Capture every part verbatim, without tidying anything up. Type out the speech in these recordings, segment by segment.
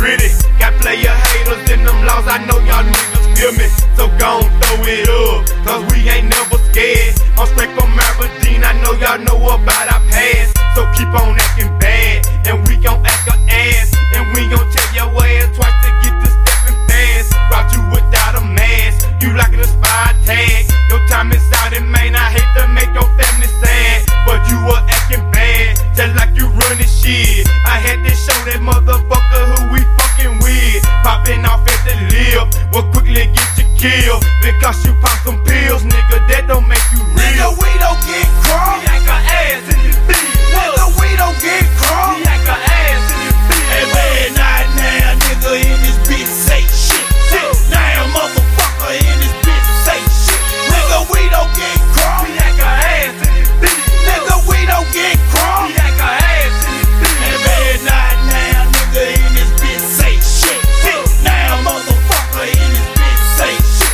gritty. Got player haters in them laws, I know y'all niggas feel me. So gon' throw it up, cause we ain't never scared. I'm straight from Aberdeen, I know y'all know about our past. So keep on acting bad, and we gon' act a ass. And we gon' tell your ass twice to get to stepping fast. Brought you without a mask, you like an expired tag. Your time is out in Maine, I hate to make your family sad, but you were acting bad, just like you running shit. I had to show that motherfucker who we fucking with. Popping off at the lip, will quickly get you killed. Because you pop some pills, nigga, that don't make you real. Nigga, we don't get crunk. We act our ass in this bitch. Nigga, we don't get crunk. We act our ass in this bitch. Hey man, not now, nigga in this bitch say shit. Shit, now motherfucker in this bitch say shit. Nigga, we don't get crunk. We act our ass in this bitch. Nigga, we don't get crunk. We act our ass in this bitch. Hey man, not now, nigga in this bitch say shit. Shit, now motherfucker in this bitch say shit.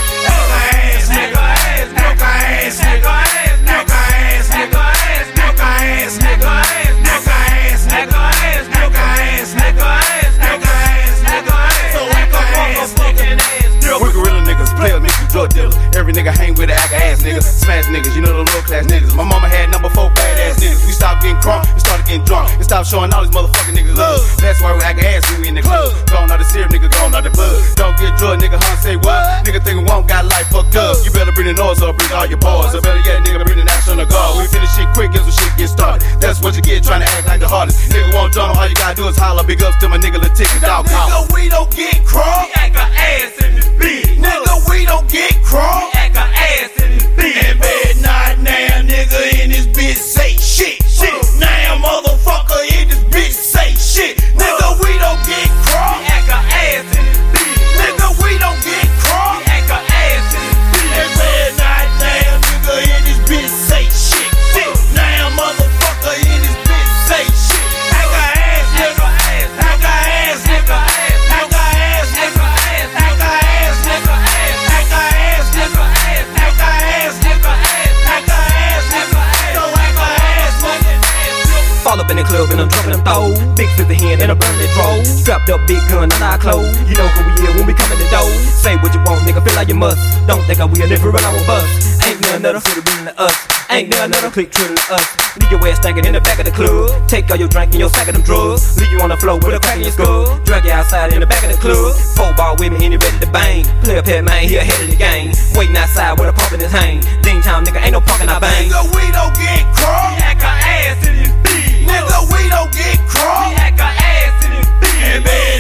Nigga ass, nigga ass, nigga ass, nigga ass, nigga ass, nigga ass, nigga ass, nigga ass, nigga ass, nigga ass, nigga ass, nigga ass, nigga ass, so act a motherfucking ass. We gorilla niggas, player mixed with drug dealers. Every nigga hang with an act ass nigga. Smash niggas, you know the low class niggas. My mama had number four badass niggas. We stopped getting crunk and started getting drunk and stopped showing all these motherfucking niggas love. That's why we act ass when we in the club. Gone out the syrup, nigga, gone out the bud. Don't get drug, nigga, huh? Say what? Nigga thinking one got life fucked up. You better bring the noise up, bring all your boys. Or better yet, nigga, bring the national guard. We finish shit quick as the shit get started. That's what you get trying to act like the hardest. Nigga won't jump, all you gotta do is holler. Big ups to my nigga, Lil Tick and Dog Collar. Nigga, we don't get crunk. We act our ass in this bitch. Nigga, we don't get crunk. We act our ass in this bitch. And man, not now, nigga in this bitch say shit. Shit, now motherfucker in this bitch say shit. Nigga, we don't get crunk. We act our ass in this bitch. Nigga, we don't get crunk. We act our ass in this bitch. And man, not now, nigga in this bitch say shit. Shit, now motherfucker in this bitch say shit. Nigga ass, nigga ass, nigga ass, nigga ass, nigga ass, nigga ass, nigga ass, nigga ass, nigga ass, nigga ass, nigga ass, nigga ass, nigga ass, nigga ass, so nigga ass, nigga. Fall up in the club and I'm dropping them throw. Big fifty hand and I'm burning that draw. Strapped up, big gun on our clothes. You know who we is when we come in the door. Say what you want, nigga, feel like you must. Don't think I will never run our bus. Ain't none other for the reason to us. Ain't none other click trilling to us. Leave your ass stinking in the back of the club. Take all your drink and your sack of them drugs. Leave you on the floor with a crack in your skull. Drag you outside in the back of the club. Four ball with me and you ready to bang. Player pet man, he ahead of the game. Waiting outside with a pump in his hand. Ding time, nigga, ain't no punk in our bang. Nigga, we don't get crunk. We act our ass in this bitch. Nigga, we don't get crunk. We act our ass in this bitch. And man,